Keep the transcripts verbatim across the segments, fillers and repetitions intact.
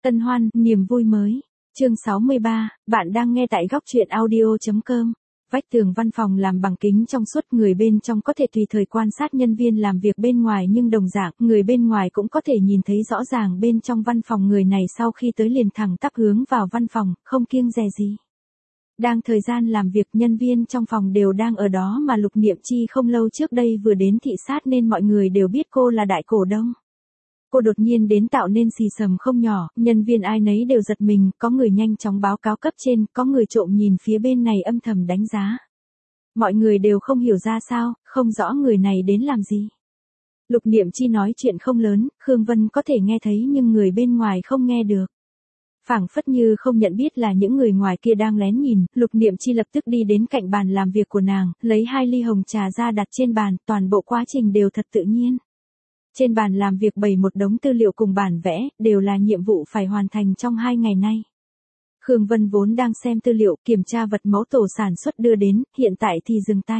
Tân hoan, niềm vui mới. Chương sáu mươi ba, bạn đang nghe tại góc truyện audio chấm com. Vách tường văn phòng làm bằng kính trong suốt, người bên trong có thể tùy thời quan sát nhân viên làm việc bên ngoài, nhưng đồng dạng, người bên ngoài cũng có thể nhìn thấy rõ ràng bên trong văn phòng người này sau khi tới liền thẳng tắp hướng vào văn phòng, không kiêng dè gì. Đang thời gian làm việc, nhân viên trong phòng đều đang ở đó mà Lục Niệm Chi không lâu trước đây vừa đến thị sát nên mọi người đều biết cô là đại cổ đông. Cô đột nhiên đến tạo nên xì xầm không nhỏ, nhân viên ai nấy đều giật mình, có người nhanh chóng báo cáo cấp trên, có người trộm nhìn phía bên này âm thầm đánh giá. Mọi người đều không hiểu ra sao, không rõ người này đến làm gì. Lục Niệm Chi nói chuyện không lớn, Khương Vân có thể nghe thấy nhưng người bên ngoài không nghe được. Phảng phất như không nhận biết là những người ngoài kia đang lén nhìn, Lục Niệm Chi lập tức đi đến cạnh bàn làm việc của nàng, lấy hai ly hồng trà ra đặt trên bàn, toàn bộ quá trình đều thật tự nhiên. Trên bàn làm việc bày một đống tư liệu cùng bản vẽ, đều là nhiệm vụ phải hoàn thành trong hai ngày nay. Khương Vân vốn đang xem tư liệu, kiểm tra vật mẫu tổ sản xuất đưa đến, hiện tại thì dừng tay.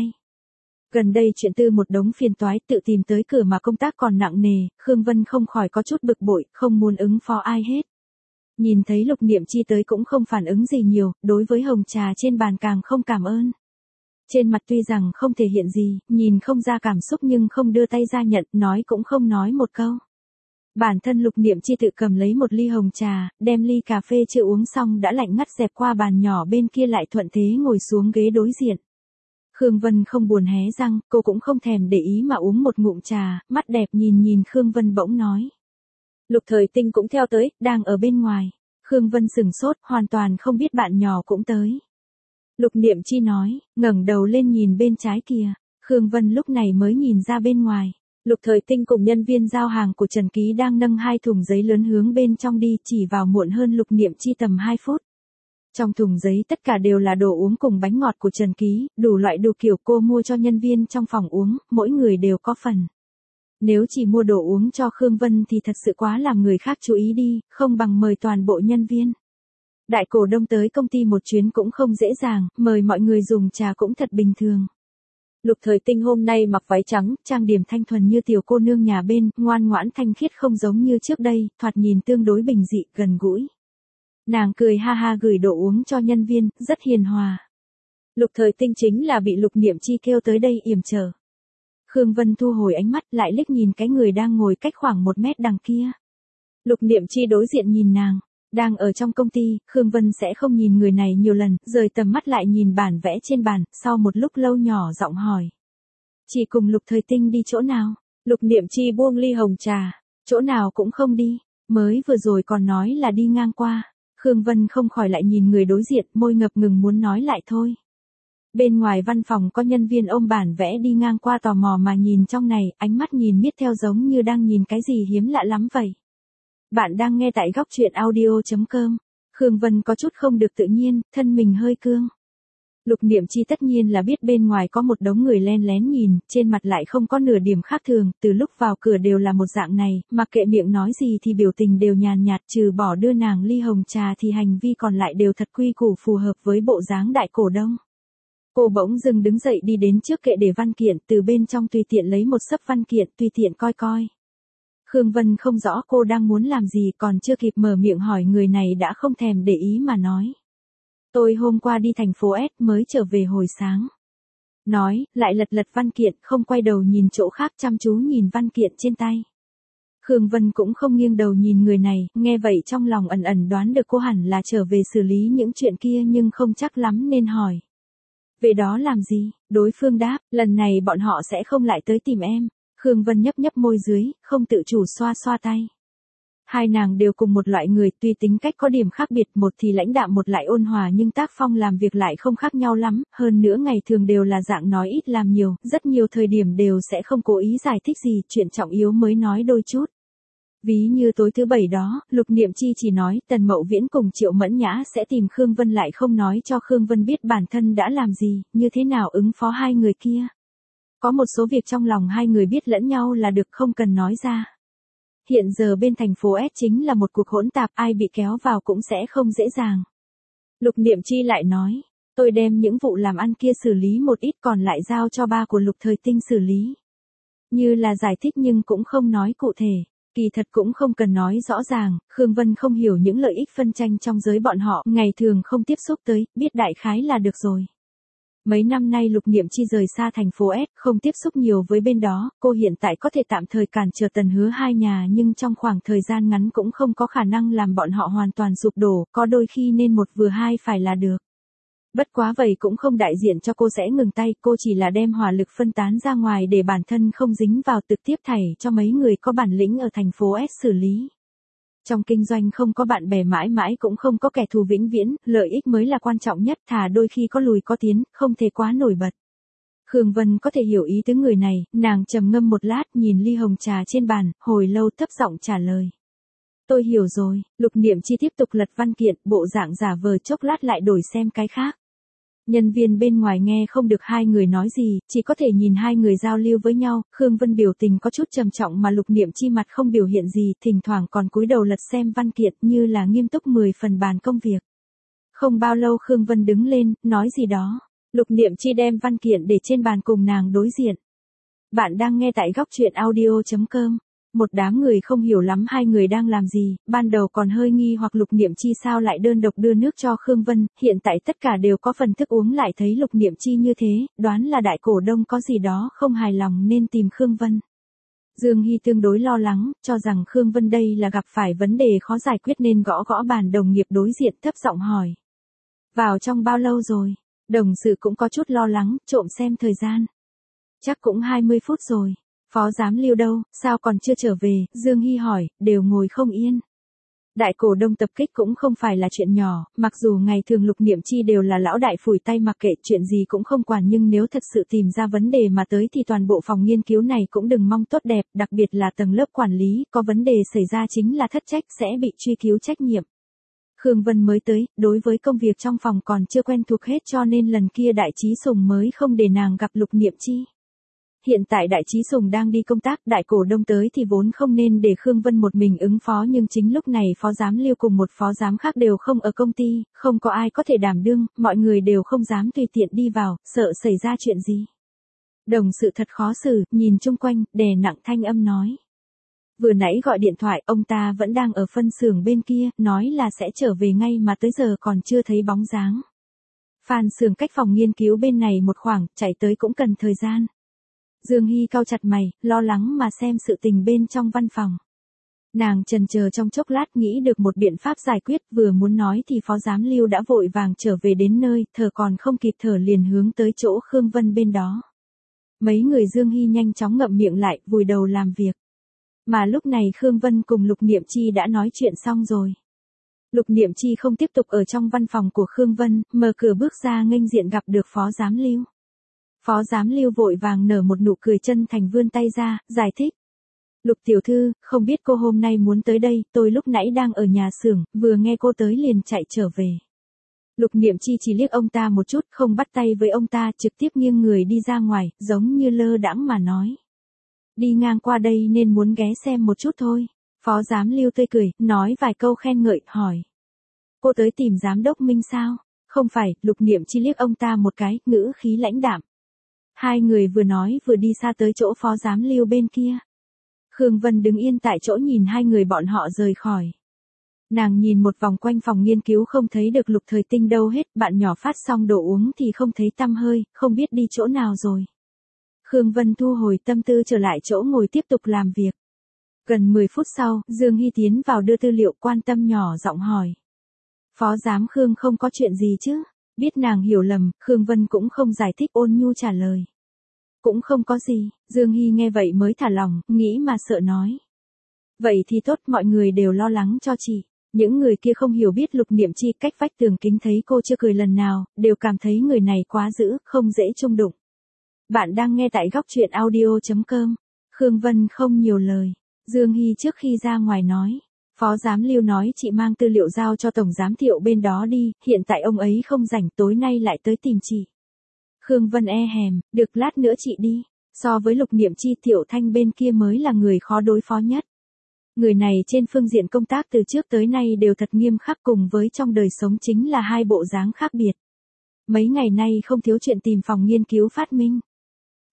Gần đây chuyện tư một đống phiền toái, tự tìm tới cửa mà công tác còn nặng nề, Khương Vân không khỏi có chút bực bội, không muốn ứng phó ai hết. Nhìn thấy Lục Niệm Chi tới cũng không phản ứng gì nhiều, đối với hồng trà trên bàn càng không cảm ơn. Trên mặt tuy rằng không thể hiện gì, nhìn không ra cảm xúc nhưng không đưa tay ra nhận, nói cũng không nói một câu. Bản thân Lục Niệm Chi tự cầm lấy một ly hồng trà, đem ly cà phê chưa uống xong đã lạnh ngắt dẹp qua bàn nhỏ bên kia, lại thuận thế ngồi xuống ghế đối diện. Khương Vân không buồn hé răng, cô cũng không thèm để ý mà uống một ngụm trà, mắt đẹp nhìn nhìn Khương Vân bỗng nói. Lục Thời Tinh cũng theo tới, đang ở bên ngoài. Khương Vân sửng sốt, hoàn toàn không biết bạn nhỏ cũng tới. Lục Niệm Chi nói, ngẩng đầu lên nhìn bên trái kìa. Khương Vân lúc này mới nhìn ra bên ngoài. Lục Thời Tinh cùng nhân viên giao hàng của Trần Ký đang nâng hai thùng giấy lớn hướng bên trong đi, chỉ vào muộn hơn Lục Niệm Chi tầm hai phút. Trong thùng giấy tất cả đều là đồ uống cùng bánh ngọt của Trần Ký, đủ loại đủ kiểu cô mua cho nhân viên trong phòng uống, mỗi người đều có phần. Nếu chỉ mua đồ uống cho Khương Vân thì thật sự quá làm người khác chú ý đi, không bằng mời toàn bộ nhân viên. Đại cổ đông tới công ty một chuyến cũng không dễ dàng, mời mọi người dùng trà cũng thật bình thường. Lục Thời Tinh hôm nay mặc váy trắng, trang điểm thanh thuần như tiểu cô nương nhà bên, ngoan ngoãn thanh khiết không giống như trước đây, thoạt nhìn tương đối bình dị, gần gũi. Nàng cười ha ha gửi đồ uống cho nhân viên, rất hiền hòa. Lục Thời Tinh chính là bị Lục Niệm Chi kêu tới đây yểm trở. Khương Vân thu hồi ánh mắt, lại liếc nhìn cái người đang ngồi cách khoảng một mét đằng kia. Lục Niệm Chi đối diện nhìn nàng. Đang ở trong công ty, Khương Vân sẽ không nhìn người này nhiều lần, rời tầm mắt lại nhìn bản vẽ trên bàn, sau một lúc lâu nhỏ giọng hỏi. Chị cùng Lục Thời Tinh đi chỗ nào? Lục Niệm Chi buông ly hồng trà. Chỗ nào cũng không đi, mới vừa rồi còn nói là đi ngang qua. Khương Vân không khỏi lại nhìn người đối diện, môi ngập ngừng muốn nói lại thôi. Bên ngoài văn phòng có nhân viên ôm bản vẽ đi ngang qua tò mò mà nhìn trong này, ánh mắt nhìn miết theo giống như đang nhìn cái gì hiếm lạ lắm vậy. Bạn đang nghe tại góc truyện audio chấm com. Khương Vân có chút không được tự nhiên, thân mình hơi cương. Lục Niệm Chi tất nhiên là biết bên ngoài có một đống người len lén nhìn, trên mặt lại không có nửa điểm khác thường, từ lúc vào cửa đều là một dạng này, mặc kệ miệng nói gì thì biểu tình đều nhàn nhạt, trừ bỏ đưa nàng ly hồng trà thì hành vi còn lại đều thật quy củ phù hợp với bộ dáng đại cổ đông. Cô bỗng dưng đứng dậy đi đến trước kệ để văn kiện, từ bên trong tùy tiện lấy một xấp văn kiện, tùy tiện coi coi. Khương Vân không rõ cô đang muốn làm gì, còn chưa kịp mở miệng hỏi người này đã không thèm để ý mà nói. Tôi hôm qua đi thành phố S mới trở về hồi sáng. Nói, lại lật lật văn kiện, không quay đầu nhìn chỗ khác, chăm chú nhìn văn kiện trên tay. Khương Vân cũng không nghiêng đầu nhìn người này, nghe vậy trong lòng ẩn ẩn đoán được cô hẳn là trở về xử lý những chuyện kia nhưng không chắc lắm nên hỏi. Về đó làm gì? Đối phương đáp, lần này bọn họ sẽ không lại tới tìm em. Khương Vân nhấp nhấp môi dưới, không tự chủ xoa xoa tay. Hai nàng đều cùng một loại người, tuy tính cách có điểm khác biệt, một thì lãnh đạm một lại ôn hòa nhưng tác phong làm việc lại không khác nhau lắm, hơn nữa ngày thường đều là dạng nói ít làm nhiều, rất nhiều thời điểm đều sẽ không cố ý giải thích gì, chuyện trọng yếu mới nói đôi chút. Ví như tối thứ bảy đó, Lục Niệm Chi chỉ nói Tần Mậu Viễn cùng Triệu Mẫn Nhã sẽ tìm Khương Vân, lại không nói cho Khương Vân biết bản thân đã làm gì, như thế nào ứng phó hai người kia. Có một số việc trong lòng hai người biết lẫn nhau là được, không cần nói ra. Hiện giờ bên thành phố S chính là một cuộc hỗn tạp, ai bị kéo vào cũng sẽ không dễ dàng. Lục Niệm Chi lại nói, tôi đem những vụ làm ăn kia xử lý một ít, còn lại giao cho ba của Lục Thời Tinh xử lý. Như là giải thích nhưng cũng không nói cụ thể. Kỳ thật cũng không cần nói rõ ràng, Khương Vân không hiểu những lợi ích phân tranh trong giới bọn họ, ngày thường không tiếp xúc tới, biết đại khái là được rồi. Mấy năm nay Lục Niệm Chi rời xa thành phố S, không tiếp xúc nhiều với bên đó, cô hiện tại có thể tạm thời cản trở Tần Hứa hai nhà nhưng trong khoảng thời gian ngắn cũng không có khả năng làm bọn họ hoàn toàn sụp đổ, có đôi khi nên một vừa hai phải là được. Bất quá vậy cũng không đại diện cho cô sẽ ngừng tay, cô chỉ là đem hỏa lực phân tán ra ngoài để bản thân không dính vào trực tiếp thảy cho mấy người có bản lĩnh ở thành phố S xử lý. Trong kinh doanh không có bạn bè mãi mãi cũng không có kẻ thù vĩnh viễn, lợi ích mới là quan trọng nhất, thà đôi khi có lùi có tiến, không thể quá nổi bật. Khương Vân có thể hiểu ý tứ người này, nàng trầm ngâm một lát nhìn ly hồng trà trên bàn, hồi lâu thấp giọng trả lời. Tôi hiểu rồi, Lục Niệm Chi tiếp tục lật văn kiện, bộ dạng giả vờ chốc lát lại đổi xem cái khác. Nhân viên bên ngoài nghe không được hai người nói gì, chỉ có thể nhìn hai người giao lưu với nhau, Khương Vân biểu tình có chút trầm trọng mà Lục Niệm Chi mặt không biểu hiện gì, thỉnh thoảng còn cúi đầu lật xem văn kiện như là nghiêm túc mười phần bàn công việc. Không bao lâu Khương Vân đứng lên, nói gì đó, Lục Niệm Chi đem văn kiện để trên bàn cùng nàng đối diện. Bạn đang nghe tại góc truyện audio chấm com. Một đám người không hiểu lắm hai người đang làm gì, ban đầu còn hơi nghi hoặc Lục Niệm Chi sao lại đơn độc đưa nước cho Khương Vân, hiện tại tất cả đều có phần thức uống lại thấy Lục Niệm Chi như thế, đoán là đại cổ đông có gì đó không hài lòng nên tìm Khương Vân. Dương Hy tương đối lo lắng, cho rằng Khương Vân đây là gặp phải vấn đề khó giải quyết nên gõ gõ bàn đồng nghiệp đối diện thấp giọng hỏi. Vào trong bao lâu rồi? Đồng sự cũng có chút lo lắng, trộm xem thời gian. Chắc cũng hai mươi phút rồi. Phó giám Lưu đâu, sao còn chưa trở về, Dương Hy hỏi, đều ngồi không yên. Đại cổ đông tập kích cũng không phải là chuyện nhỏ, mặc dù ngày thường Lục Niệm Chi đều là lão đại phủi tay mặc kệ chuyện gì cũng không quản nhưng nếu thật sự tìm ra vấn đề mà tới thì toàn bộ phòng nghiên cứu này cũng đừng mong tốt đẹp, đặc biệt là tầng lớp quản lý, có vấn đề xảy ra chính là thất trách sẽ bị truy cứu trách nhiệm. Khương Vân mới tới, đối với công việc trong phòng còn chưa quen thuộc hết cho nên lần kia Đại Trí Sùng mới không để nàng gặp Lục Niệm Chi. Hiện tại Đại Trí Sùng đang đi công tác, đại cổ đông tới thì vốn không nên để Khương Vân một mình ứng phó nhưng chính lúc này phó giám Lưu cùng một phó giám khác đều không ở công ty, không có ai có thể đảm đương, mọi người đều không dám tùy tiện đi vào, sợ xảy ra chuyện gì. Đồng sự thật khó xử, nhìn chung quanh, đè nặng thanh âm nói. Vừa nãy gọi điện thoại, ông ta vẫn đang ở phân xưởng bên kia, nói là sẽ trở về ngay mà tới giờ còn chưa thấy bóng dáng. Phan xưởng cách phòng nghiên cứu bên này một khoảng, chạy tới cũng cần thời gian. Dương Hy cau chặt mày, lo lắng mà xem sự tình bên trong văn phòng. Nàng chần chờ trong chốc lát nghĩ được một biện pháp giải quyết, vừa muốn nói thì phó giám Lưu đã vội vàng trở về đến nơi, thở còn không kịp thở liền hướng tới chỗ Khương Vân bên đó. Mấy người Dương Hy nhanh chóng ngậm miệng lại, vùi đầu làm việc. Mà lúc này Khương Vân cùng Lục Niệm Chi đã nói chuyện xong rồi. Lục Niệm Chi không tiếp tục ở trong văn phòng của Khương Vân, mở cửa bước ra nghênh diện gặp được phó giám Lưu. Phó giám Lưu vội vàng nở một nụ cười chân thành vươn tay ra, giải thích. Lục tiểu thư, không biết cô hôm nay muốn tới đây, tôi lúc nãy đang ở nhà xưởng, vừa nghe cô tới liền chạy trở về. Lục Niệm Chi chỉ liếc ông ta một chút, không bắt tay với ông ta, trực tiếp nghiêng người đi ra ngoài, giống như lơ đãng mà nói. Đi ngang qua đây nên muốn ghé xem một chút thôi. Phó giám Lưu tươi cười, nói vài câu khen ngợi, hỏi. Cô tới tìm giám đốc Minh sao? Không phải, Lục Niệm Chi liếc ông ta một cái, ngữ khí lãnh đạm. Hai người vừa nói vừa đi xa tới chỗ phó giám Lưu bên kia. Khương Vân đứng yên tại chỗ nhìn hai người bọn họ rời khỏi. Nàng nhìn một vòng quanh phòng nghiên cứu không thấy được Lục Thời Tinh đâu hết, bạn nhỏ phát xong đồ uống thì không thấy tăm hơi, không biết đi chỗ nào rồi. Khương Vân thu hồi tâm tư trở lại chỗ ngồi tiếp tục làm việc. Gần mười phút sau, Dương Hy tiến vào đưa tư liệu quan tâm nhỏ giọng hỏi. Phó giám Khương không có chuyện gì chứ? Biết nàng hiểu lầm, Khương Vân cũng không giải thích ôn nhu trả lời. Cũng không có gì, Dương Hy nghe vậy mới thả lòng, nghĩ mà sợ nói. Vậy thì tốt, mọi người đều lo lắng cho chị. Những người kia không hiểu biết Lục Niệm Chi cách vách tường kính thấy cô chưa cười lần nào, đều cảm thấy người này quá dữ, không dễ chung đụng. Bạn đang nghe tại góc truyện audio chấm com. Khương Vân không nhiều lời. Dương Hy trước khi ra ngoài nói. Phó giám Lưu nói chị mang tư liệu giao cho tổng giám Thiệu bên đó đi, hiện tại ông ấy không rảnh tối nay lại tới tìm chị. Khương Vân e hèm, được lát nữa chị đi. So với Lục Niệm Chi Thiệu Thanh bên kia mới là người khó đối phó nhất. Người này trên phương diện công tác từ trước tới nay đều thật nghiêm khắc cùng với trong đời sống chính là hai bộ dáng khác biệt. Mấy ngày nay không thiếu chuyện tìm phòng nghiên cứu phát minh.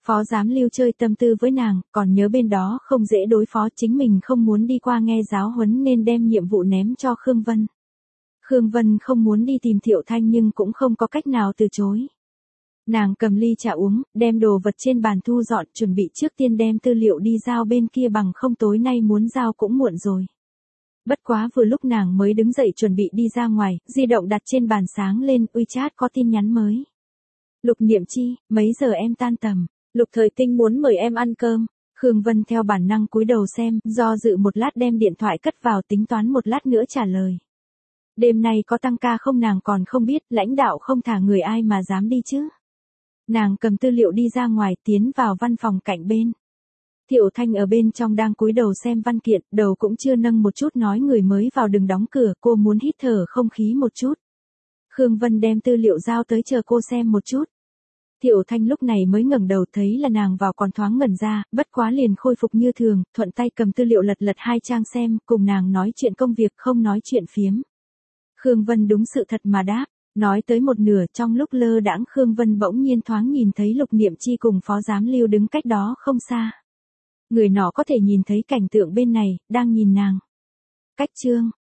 Phó giám Lưu chơi tâm tư với nàng, còn nhớ bên đó không dễ đối phó, chính mình không muốn đi qua nghe giáo huấn nên đem nhiệm vụ ném cho Khương Vân. Khương Vân không muốn đi tìm Thiệu Thanh nhưng cũng không có cách nào từ chối. Nàng cầm ly trà uống, đem đồ vật trên bàn thu dọn, chuẩn bị trước tiên đem tư liệu đi giao bên kia, bằng không tối nay muốn giao cũng muộn rồi. Bất quá vừa lúc nàng mới đứng dậy chuẩn bị đi ra ngoài, di động đặt trên bàn sáng lên, WeChat có tin nhắn mới. Lục Niệm Chi, mấy giờ em tan tầm? Lục Thời Tinh muốn mời em ăn cơm. Khương Vân theo bản năng cúi đầu xem, do dự một lát đem điện thoại cất vào, tính toán một lát nữa trả lời. Đêm nay có tăng ca không nàng còn không biết, lãnh đạo không thả người ai mà dám đi chứ. Nàng cầm tư liệu đi ra ngoài, tiến vào văn phòng cạnh bên. Thiệu Thanh ở bên trong đang cúi đầu xem văn kiện, đầu cũng chưa nâng một chút, nói người mới vào đừng đóng cửa, cô muốn hít thở không khí một chút. Khương Vân đem tư liệu giao tới, chờ cô xem một chút. Thiệu Thanh lúc này mới ngẩng đầu, thấy là nàng vào còn thoáng ngẩn ra, bất quá liền khôi phục như thường, thuận tay cầm tư liệu lật lật hai trang xem, cùng nàng nói chuyện công việc không nói chuyện phiếm. Khương Vân đúng sự thật mà đáp, nói tới một nửa, trong lúc lơ đãng Khương Vân bỗng nhiên thoáng nhìn thấy Lục Niệm Chi cùng Phó giám Lưu đứng cách đó không xa. Người nọ có thể nhìn thấy cảnh tượng bên này, đang nhìn nàng. Cách chương